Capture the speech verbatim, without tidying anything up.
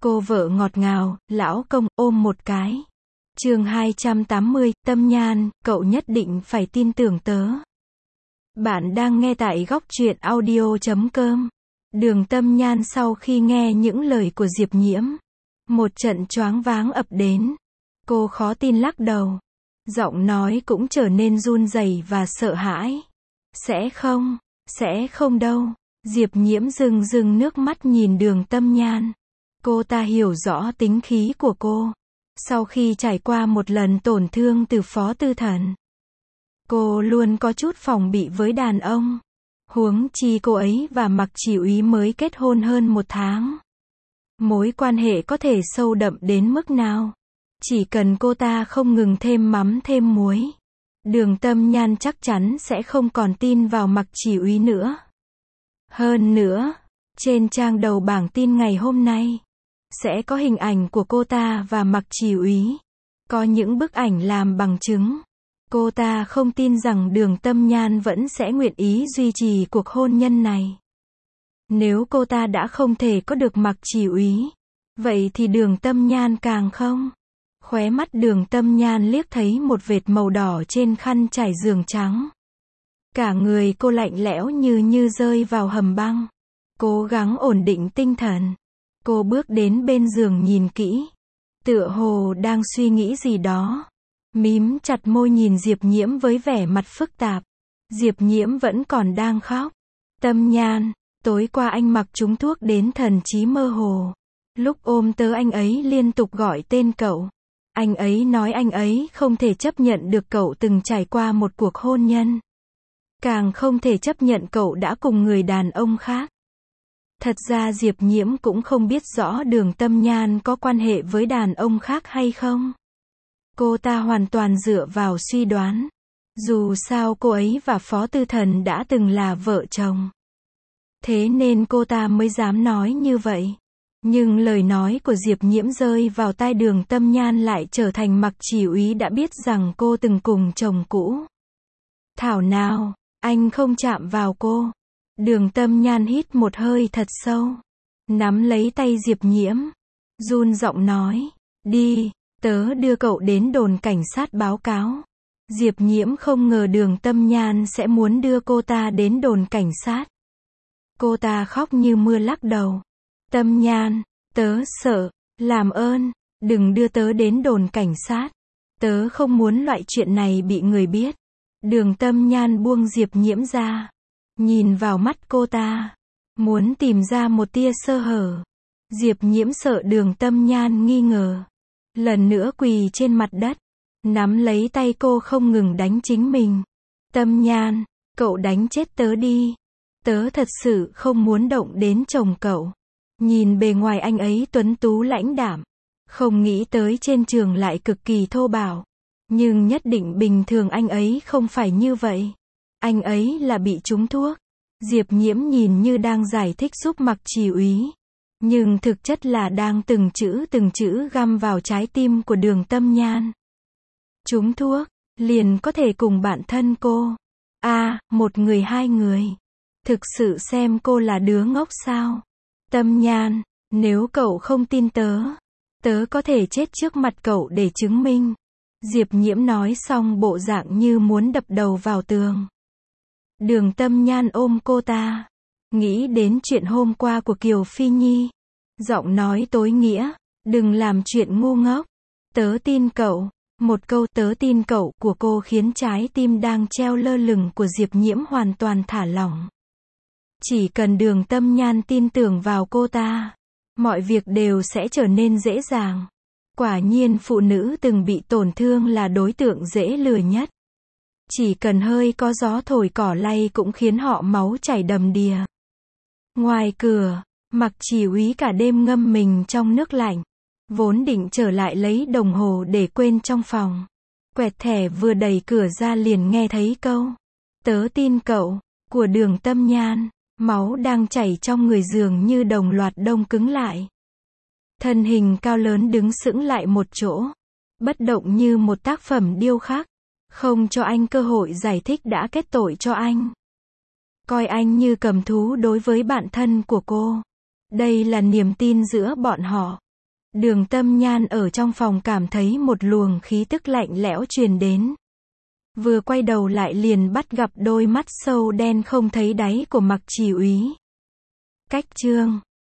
Cô vợ ngọt ngào, lão công, ôm một cái. Chương hai trăm tám mươi, Tâm Nhan, cậu nhất định phải tin tưởng tớ. Bạn đang nghe tại góc truyện audio chấm com. Đường Tâm Nhan sau khi nghe những lời của Diệp Nhiễm, một trận choáng váng ập đến. Cô khó tin lắc đầu. Giọng nói cũng trở nên run rẩy và sợ hãi. Sẽ không, sẽ không đâu. Diệp Nhiễm rưng rưng nước mắt nhìn Đường Tâm Nhan. Cô ta hiểu rõ tính khí của cô. Sau khi trải qua một lần tổn thương từ Phó Tư Thần, cô luôn có chút phòng bị với đàn ông. Huống chi cô ấy và Mạc Chỉ Úy mới kết hôn hơn một tháng. Mối quan hệ có thể sâu đậm đến mức nào? Chỉ cần cô ta không ngừng thêm mắm thêm muối, Đường Tâm Nhan chắc chắn sẽ không còn tin vào Mạc Chỉ Úy nữa. Hơn nữa, trên trang đầu bảng tin ngày hôm nay, sẽ có hình ảnh của cô ta và Mạc Chỉ Úy. Có những bức ảnh làm bằng chứng. Cô ta không tin rằng Đường Tâm Nhan vẫn sẽ nguyện ý duy trì cuộc hôn nhân này. Nếu cô ta đã không thể có được Mạc Chỉ Úy, vậy thì Đường Tâm Nhan càng không. Khóe mắt Đường Tâm Nhan liếc thấy một vệt màu đỏ trên khăn trải giường trắng. Cả người cô lạnh lẽo như như rơi vào hầm băng. Cố gắng ổn định tinh thần. Cô bước đến bên giường nhìn kỹ. Tựa hồ đang suy nghĩ gì đó. Mím chặt môi nhìn Diệp Nhiễm với vẻ mặt phức tạp. Diệp Nhiễm vẫn còn đang khóc. Tâm Nhan, tối qua anh mặc trúng thuốc đến thần trí mơ hồ. Lúc ôm tớ anh ấy liên tục gọi tên cậu. Anh ấy nói anh ấy không thể chấp nhận được cậu từng trải qua một cuộc hôn nhân. Càng không thể chấp nhận cậu đã cùng người đàn ông khác. Thật ra Diệp Nhiễm cũng không biết rõ Đường Tâm Nhan có quan hệ với đàn ông khác hay không. Cô ta hoàn toàn dựa vào suy đoán. Dù sao cô ấy và Phó Tư Thần đã từng là vợ chồng. Thế nên cô ta mới dám nói như vậy. Nhưng lời nói của Diệp Nhiễm rơi vào tai Đường Tâm Nhan lại trở thành Mạc Chỉ Úy đã biết rằng cô từng cùng chồng cũ. Thảo nào, anh không chạm vào cô. Đường Tâm Nhan hít một hơi thật sâu. Nắm lấy tay Diệp Nhiễm. Run giọng nói. Đi, tớ đưa cậu đến đồn cảnh sát báo cáo. Diệp Nhiễm không ngờ Đường Tâm Nhan sẽ muốn đưa cô ta đến đồn cảnh sát. Cô ta khóc như mưa lắc đầu. Tâm Nhan, tớ sợ, làm ơn, đừng đưa tớ đến đồn cảnh sát. Tớ không muốn loại chuyện này bị người biết. Đường Tâm Nhan buông Diệp Nhiễm ra. Nhìn vào mắt cô ta. Muốn tìm ra một tia sơ hở. Diệp Nhiễm sợ Đường Tâm Nhan nghi ngờ. Lần nữa quỳ trên mặt đất. Nắm lấy tay cô không ngừng đánh chính mình. Tâm Nhan, cậu đánh chết tớ đi. Tớ thật sự không muốn động đến chồng cậu. Nhìn bề ngoài anh ấy tuấn tú lãnh đạm. Không nghĩ tới trên trường lại cực kỳ thô bạo. Nhưng nhất định bình thường anh ấy không phải như vậy. Anh ấy là bị trúng thuốc. Diệp Nhiễm nhìn như đang giải thích giúp Mạc Chỉ Úy. Nhưng thực chất là đang từng chữ từng chữ găm vào trái tim của Đường Tâm Nhan. Trúng thuốc, liền có thể cùng bạn thân cô. À, một người hai người. Thực sự xem cô là đứa ngốc sao? Tâm Nhan, nếu cậu không tin tớ, tớ có thể chết trước mặt cậu để chứng minh. Diệp Nhiễm nói xong bộ dạng như muốn đập đầu vào tường. Đường Tâm Nhan ôm cô ta. Nghĩ đến chuyện hôm qua của Kiều Phi Nhi. Giọng nói tối nghĩa. Đừng làm chuyện ngu ngốc. Tớ tin cậu. Một câu tớ tin cậu của cô khiến trái tim đang treo lơ lửng của Diệp Nhiễm hoàn toàn thả lỏng. Chỉ cần Đường Tâm Nhan tin tưởng vào cô ta, mọi việc đều sẽ trở nên dễ dàng. Quả nhiên phụ nữ từng bị tổn thương là đối tượng dễ lừa nhất. Chỉ cần hơi có gió thổi cỏ lay cũng khiến họ máu chảy đầm đìa. Ngoài cửa, Mạc Chỉ Úy cả đêm ngâm mình trong nước lạnh. Vốn định trở lại lấy đồng hồ để quên trong phòng. Quẹt thẻ vừa đẩy cửa ra liền nghe thấy câu tớ tin cậu của Đường Tâm Nhan. Máu đang chảy trong người dường như đồng loạt đông cứng lại. Thân hình cao lớn đứng sững lại một chỗ. Bất động như một tác phẩm điêu khắc. Không cho anh cơ hội giải thích đã kết tội cho anh. Coi anh như cầm thú đối với bạn thân của cô. Đây là niềm tin giữa bọn họ. Đường Tâm Nhan ở trong phòng cảm thấy một luồng khí tức lạnh lẽo truyền đến. Vừa quay đầu lại liền bắt gặp đôi mắt sâu đen không thấy đáy của Mặc Chỉ Úy. Cách chương